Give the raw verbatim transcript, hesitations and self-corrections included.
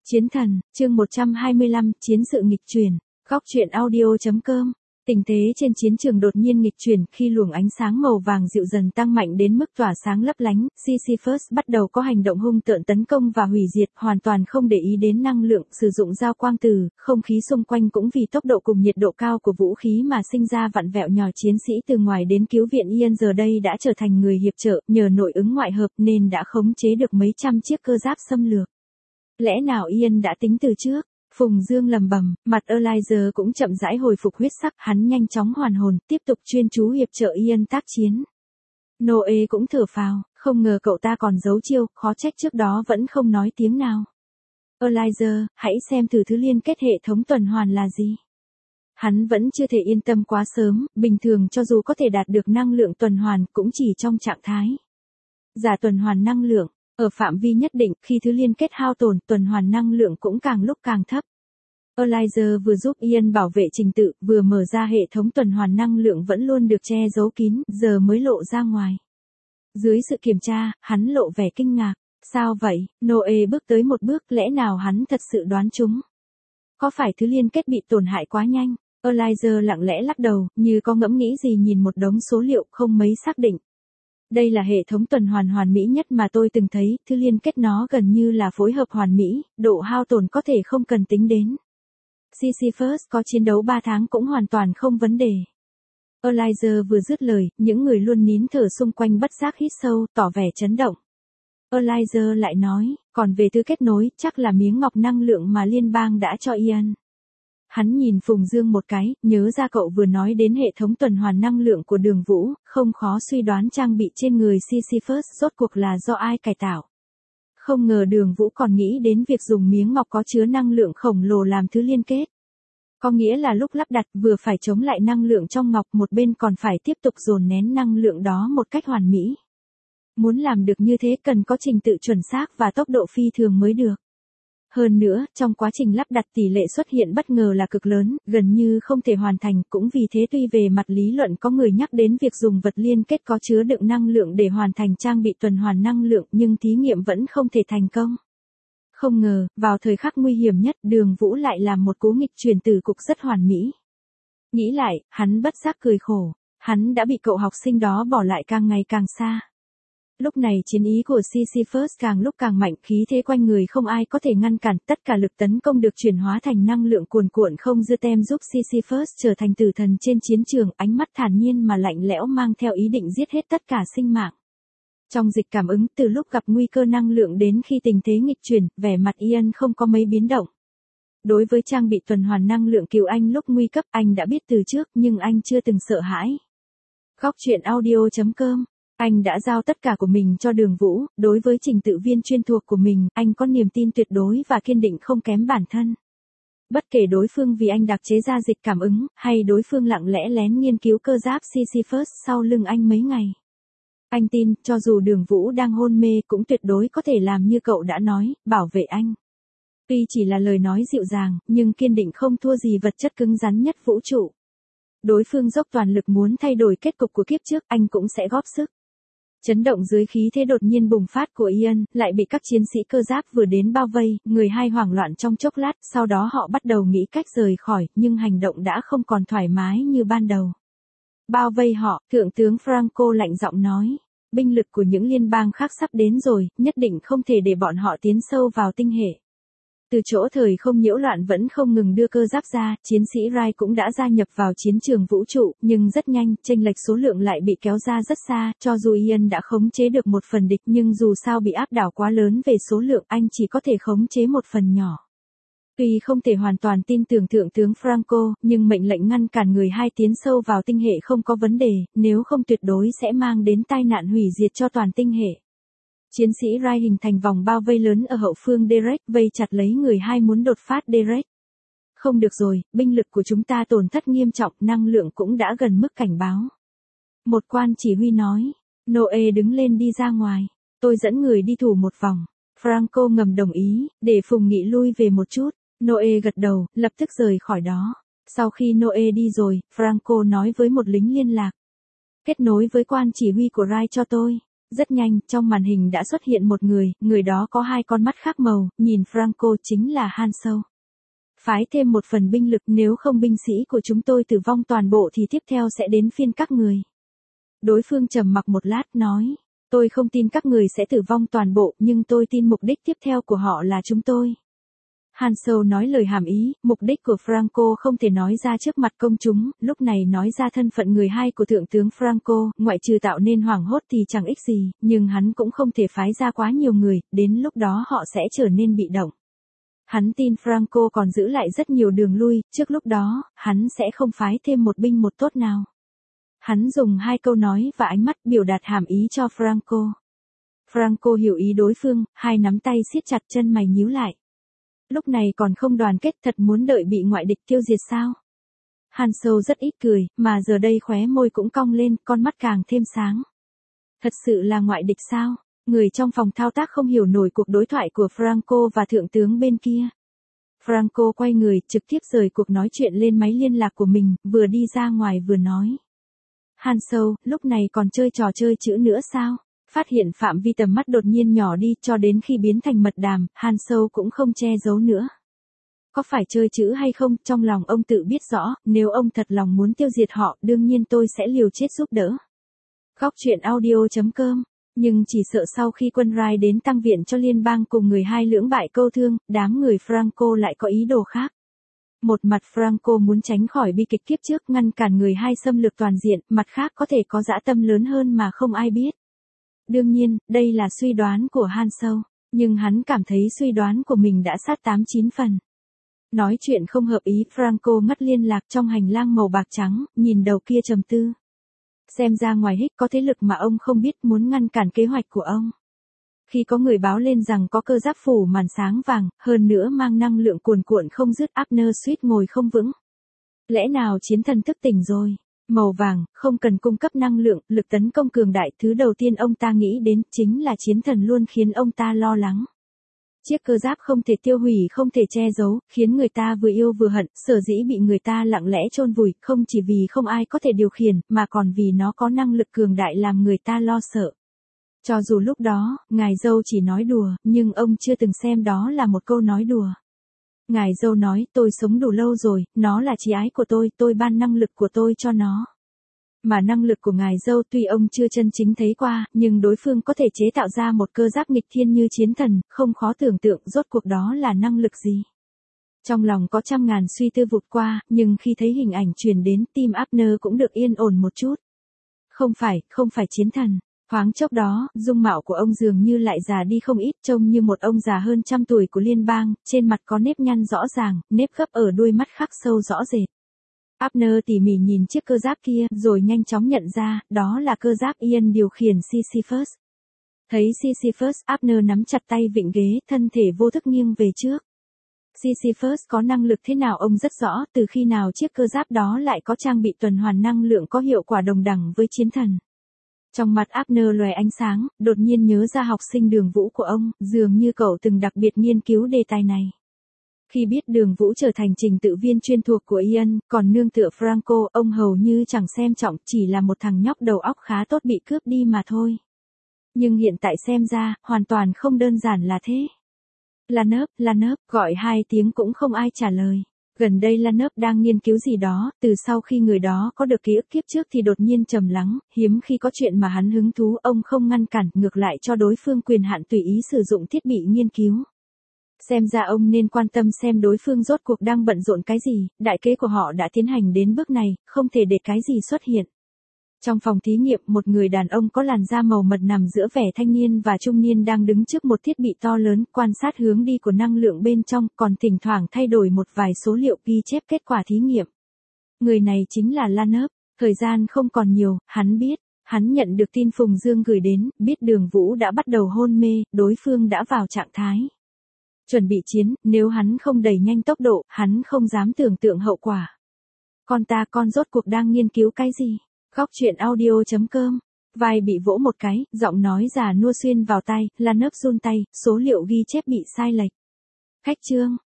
Chiến thần, chương một trăm hai mươi lăm, chiến sự nghịch chuyển. Góc truyện audio chấm com. Tình thế trên chiến trường đột nhiên nghịch chuyển khi luồng ánh sáng màu vàng dịu dần tăng mạnh đến mức tỏa sáng lấp lánh. Sisyphus bắt đầu có hành động hung tợn tấn công và hủy diệt, hoàn toàn không để ý đến năng lượng, sử dụng dao quang từ, không khí xung quanh cũng vì tốc độ cùng nhiệt độ cao của vũ khí mà sinh ra vặn vẹo nhỏ. Chiến sĩ từ ngoài đến cứu viện Ian giờ đây đã trở thành người hiệp trợ, nhờ nội ứng ngoại hợp nên đã khống chế được mấy trăm chiếc cơ giáp xâm lược. Lẽ nào Ian đã tính từ trước? Phùng Dương lầm bầm, mặt Elijah cũng chậm rãi hồi phục huyết sắc, hắn nhanh chóng hoàn hồn, tiếp tục chuyên chú hiệp trợ Ian tác chiến. Noe cũng thở phào, không ngờ cậu ta còn giấu chiêu, khó trách trước đó vẫn không nói tiếng nào. Elijah, hãy xem thử thứ liên kết hệ thống tuần hoàn là gì. Hắn vẫn chưa thể yên tâm quá sớm, bình thường cho dù có thể đạt được năng lượng tuần hoàn cũng chỉ trong trạng thái giả tuần hoàn năng lượng. Ở phạm vi nhất định, khi thứ liên kết hao tổn, tuần hoàn năng lượng cũng càng lúc càng thấp. Elijah vừa giúp Ian bảo vệ trình tự, vừa mở ra hệ thống tuần hoàn năng lượng vẫn luôn được che giấu kín, giờ mới lộ ra ngoài. Dưới sự kiểm tra, hắn lộ vẻ kinh ngạc. Sao vậy? Noe bước tới một bước, lẽ nào hắn thật sự đoán trúng? Có phải thứ liên kết bị tổn hại quá nhanh? Elijah lặng lẽ lắc đầu, như có ngẫm nghĩ gì nhìn một đống số liệu không mấy xác định. Đây là hệ thống tuần hoàn hoàn mỹ nhất mà tôi từng thấy, thứ liên kết nó gần như là phối hợp hoàn mỹ, độ hao tổn có thể không cần tính đến. Sisyphus có chiến đấu ba tháng cũng hoàn toàn không vấn đề. Elijah vừa dứt lời, những người luôn nín thở xung quanh bất giác hít sâu, tỏ vẻ chấn động. Elijah lại nói, còn về thứ kết nối, chắc là miếng ngọc năng lượng mà liên bang đã cho Ian. Hắn nhìn Phùng Dương một cái, nhớ ra cậu vừa nói đến hệ thống tuần hoàn năng lượng của Đường Vũ, không khó suy đoán trang bị trên người Sisyphus rốt cuộc là do ai cải tạo. Không ngờ Đường Vũ còn nghĩ đến việc dùng miếng ngọc có chứa năng lượng khổng lồ làm thứ liên kết. Có nghĩa là lúc lắp đặt vừa phải chống lại năng lượng trong ngọc, một bên còn phải tiếp tục dồn nén năng lượng đó một cách hoàn mỹ. Muốn làm được như thế cần có trình tự chuẩn xác và tốc độ phi thường mới được. Hơn nữa, trong quá trình lắp đặt tỷ lệ xuất hiện bất ngờ là cực lớn, gần như không thể hoàn thành, cũng vì thế tuy về mặt lý luận có người nhắc đến việc dùng vật liên kết có chứa đựng năng lượng để hoàn thành trang bị tuần hoàn năng lượng nhưng thí nghiệm vẫn không thể thành công. Không ngờ, vào thời khắc nguy hiểm nhất, Đường Vũ lại làm một cú nghịch chuyển từ cục rất hoàn mỹ. Nghĩ lại, hắn bất giác cười khổ, hắn đã bị cậu học sinh đó bỏ lại càng ngày càng xa. Lúc này chiến ý của Sisyphus càng lúc càng mạnh, khí thế quanh người không ai có thể ngăn cản, tất cả lực tấn công được chuyển hóa thành năng lượng cuồn cuộn không dư tem giúp Sisyphus trở thành tử thần trên chiến trường, ánh mắt thản nhiên mà lạnh lẽo mang theo ý định giết hết tất cả sinh mạng. Trong dịch cảm ứng, từ lúc gặp nguy cơ năng lượng đến khi tình thế nghịch chuyển, vẻ mặt Ian không có mấy biến động. Đối với trang bị tuần hoàn năng lượng cứu anh lúc nguy cấp, anh đã biết từ trước nhưng anh chưa từng sợ hãi. Góc truyện audio chấm com. Anh đã giao tất cả của mình cho Đường Vũ, đối với trình tự viên chuyên thuộc của mình, anh có niềm tin tuyệt đối và kiên định không kém bản thân. Bất kể đối phương vì anh đặc chế ra dịch cảm ứng, hay đối phương lặng lẽ lén nghiên cứu cơ giáp Sisyphus sau lưng anh mấy ngày. Anh tin, cho dù Đường Vũ đang hôn mê cũng tuyệt đối có thể làm như cậu đã nói, bảo vệ anh. Tuy chỉ là lời nói dịu dàng, nhưng kiên định không thua gì vật chất cứng rắn nhất vũ trụ. Đối phương dốc toàn lực muốn thay đổi kết cục của kiếp trước, anh cũng sẽ góp sức. Chấn động dưới khí thế đột nhiên bùng phát của Ian, lại bị các chiến sĩ cơ giáp vừa đến bao vây, người hai hoảng loạn trong chốc lát, sau đó họ bắt đầu nghĩ cách rời khỏi, nhưng hành động đã không còn thoải mái như ban đầu. Bao vây họ, Thượng tướng Franco lạnh giọng nói, binh lực của những liên bang khác sắp đến rồi, nhất định không thể để bọn họ tiến sâu vào tinh hệ. Từ chỗ thời không nhiễu loạn vẫn không ngừng đưa cơ giáp ra, chiến sĩ Rai cũng đã gia nhập vào chiến trường vũ trụ, nhưng rất nhanh, chênh lệch số lượng lại bị kéo ra rất xa, cho dù Ian đã khống chế được một phần địch nhưng dù sao bị áp đảo quá lớn về số lượng, anh chỉ có thể khống chế một phần nhỏ. Tuy không thể hoàn toàn tin tưởng Thượng tướng Franco, nhưng mệnh lệnh ngăn cản người hai tiến sâu vào tinh hệ không có vấn đề, nếu không tuyệt đối sẽ mang đến tai nạn hủy diệt cho toàn tinh hệ. Chiến sĩ Rai hình thành vòng bao vây lớn ở hậu phương Derek, vây chặt lấy người hai muốn đột phát Derek. Không được rồi, binh lực của chúng ta tổn thất nghiêm trọng, năng lượng cũng đã gần mức cảnh báo. Một quan chỉ huy nói, Noe đứng lên đi ra ngoài, tôi dẫn người đi thủ một vòng. Franco ngầm đồng ý, để Phùng Nghị lui về một chút. Noe gật đầu, lập tức rời khỏi đó. Sau khi Noe đi rồi, Franco nói với một lính liên lạc. Kết nối với quan chỉ huy của Rai cho tôi. Rất nhanh, trong màn hình đã xuất hiện một người, người đó có hai con mắt khác màu, nhìn Franco chính là Han Sâu. Phái thêm một phần binh lực, nếu không binh sĩ của chúng tôi tử vong toàn bộ thì tiếp theo sẽ đến phiên các người. Đối phương trầm mặc một lát nói, tôi không tin các người sẽ tử vong toàn bộ, nhưng tôi tin mục đích tiếp theo của họ là chúng tôi. Han Sâu nói lời hàm ý, mục đích của Franco không thể nói ra trước mặt công chúng, lúc này nói ra thân phận người hai của thượng tướng Franco, ngoại trừ tạo nên hoảng hốt thì chẳng ích gì, nhưng hắn cũng không thể phái ra quá nhiều người, đến lúc đó họ sẽ trở nên bị động. Hắn tin Franco còn giữ lại rất nhiều đường lui, trước lúc đó, hắn sẽ không phái thêm một binh một tốt nào. Hắn dùng hai câu nói và ánh mắt biểu đạt hàm ý cho Franco. Franco hiểu ý đối phương, hai nắm tay siết chặt, chân mày nhíu lại. Lúc này còn không đoàn kết, thật muốn đợi bị ngoại địch tiêu diệt sao? Han Sâu rất ít cười, mà giờ đây khóe môi cũng cong lên, con mắt càng thêm sáng. Thật sự là ngoại địch sao? Người trong phòng thao tác không hiểu nổi cuộc đối thoại của Franco và thượng tướng bên kia. Franco quay người, trực tiếp rời cuộc nói chuyện lên máy liên lạc của mình, vừa đi ra ngoài vừa nói. Han Sâu, lúc này còn chơi trò chơi chữ nữa sao? Phát hiện phạm vi tầm mắt đột nhiên nhỏ đi, cho đến khi biến thành mật đàm, Han Sâu cũng không che giấu nữa. Có phải chơi chữ hay không, trong lòng ông tự biết rõ, nếu ông thật lòng muốn tiêu diệt họ, đương nhiên tôi sẽ liều chết giúp đỡ. Góc truyện audio chấm com. Nhưng chỉ sợ sau khi quân Rai đến tăng viện cho liên bang cùng người hai lưỡng bại câu thương, đám người Franco lại có ý đồ khác. Một mặt Franco muốn tránh khỏi bi kịch kiếp trước, ngăn cản người hai xâm lược toàn diện, mặt khác có thể có dã tâm lớn hơn mà không ai biết. Đương nhiên, đây là suy đoán của Han Sâu, nhưng hắn cảm thấy suy đoán của mình đã sát tám chín phần. Nói chuyện không hợp ý, Franco ngắt liên lạc trong hành lang màu bạc trắng, nhìn đầu kia trầm tư. Xem ra ngoài Hích có thế lực mà ông không biết, muốn ngăn cản kế hoạch của ông. Khi có người báo lên rằng có cơ giáp phủ màn sáng vàng, hơn nữa mang năng lượng cuồn cuộn không dứt, Abner suýt ngồi không vững. Lẽ nào chiến thần thức tỉnh rồi? Màu vàng, không cần cung cấp năng lượng, lực tấn công cường đại, thứ đầu tiên ông ta nghĩ đến chính là chiến thần, luôn khiến ông ta lo lắng. Chiếc cơ giáp không thể tiêu hủy, không thể che giấu, khiến người ta vừa yêu vừa hận, sở dĩ bị người ta lặng lẽ chôn vùi, không chỉ vì không ai có thể điều khiển, mà còn vì nó có năng lực cường đại làm người ta lo sợ. Cho dù lúc đó, ngài dâu chỉ nói đùa, nhưng ông chưa từng xem đó là một câu nói đùa. Ngài dâu nói, tôi sống đủ lâu rồi, nó là chí ái của tôi, tôi ban năng lực của tôi cho nó. Mà năng lực của ngài dâu tuy ông chưa chân chính thấy qua, nhưng đối phương có thể chế tạo ra một cơ giáp nghịch thiên như chiến thần, không khó tưởng tượng rốt cuộc đó là năng lực gì. Trong lòng có trăm ngàn suy tư vụt qua, nhưng khi thấy hình ảnh truyền đến, tim Abner cũng được yên ổn một chút. Không phải, không phải chiến thần. Thoáng chốc đó, dung mạo của ông dường như lại già đi không ít, trông như một ông già hơn trăm tuổi của liên bang, trên mặt có nếp nhăn rõ ràng, nếp gấp ở đuôi mắt khắc sâu rõ rệt. Abner tỉ mỉ nhìn chiếc cơ giáp kia, rồi nhanh chóng nhận ra, đó là cơ giáp Ian điều khiển Sisyphus. Thấy Sisyphus, Abner nắm chặt tay vịn ghế, thân thể vô thức nghiêng về trước. Sisyphus có năng lực thế nào ông rất rõ, từ khi nào chiếc cơ giáp đó lại có trang bị tuần hoàn năng lượng có hiệu quả đồng đẳng với chiến thần. Trong mặt Abner lóe ánh sáng, đột nhiên nhớ ra học sinh Đường Vũ của ông, dường như cậu từng đặc biệt nghiên cứu đề tài này. Khi biết Đường Vũ trở thành trình tự viên chuyên thuộc của Ian, còn nương tựa Franco, ông hầu như chẳng xem trọng, chỉ là một thằng nhóc đầu óc khá tốt bị cướp đi mà thôi. Nhưng hiện tại xem ra, hoàn toàn không đơn giản là thế. Lanov, Lanov, gọi hai tiếng cũng không ai trả lời. Gần đây Lanov đang nghiên cứu gì đó, từ sau khi người đó có được ký ức kiếp trước thì đột nhiên trầm lắng, hiếm khi có chuyện mà hắn hứng thú, ông không ngăn cản, ngược lại cho đối phương quyền hạn tùy ý sử dụng thiết bị nghiên cứu. Xem ra ông nên quan tâm xem đối phương rốt cuộc đang bận rộn cái gì, đại kế của họ đã tiến hành đến bước này, không thể để cái gì xuất hiện. Trong phòng thí nghiệm, một người đàn ông có làn da màu mật nằm giữa vẻ thanh niên và trung niên đang đứng trước một thiết bị to lớn, quan sát hướng đi của năng lượng bên trong, còn thỉnh thoảng thay đổi một vài số liệu ghi chép kết quả thí nghiệm. Người này chính là Lanov. Thời gian không còn nhiều, hắn biết, hắn nhận được tin Phùng Dương gửi đến, biết Đường Vũ đã bắt đầu hôn mê, đối phương đã vào trạng thái chuẩn bị chiến, nếu hắn không đẩy nhanh tốc độ, hắn không dám tưởng tượng hậu quả. Con ta con rốt cuộc đang nghiên cứu cái gì? Góc truyện audio chấm com. Vai bị vỗ một cái, giọng nói già nua xuyên vào tai, Lanov run tay, số liệu ghi chép bị sai lệch. Khách chương.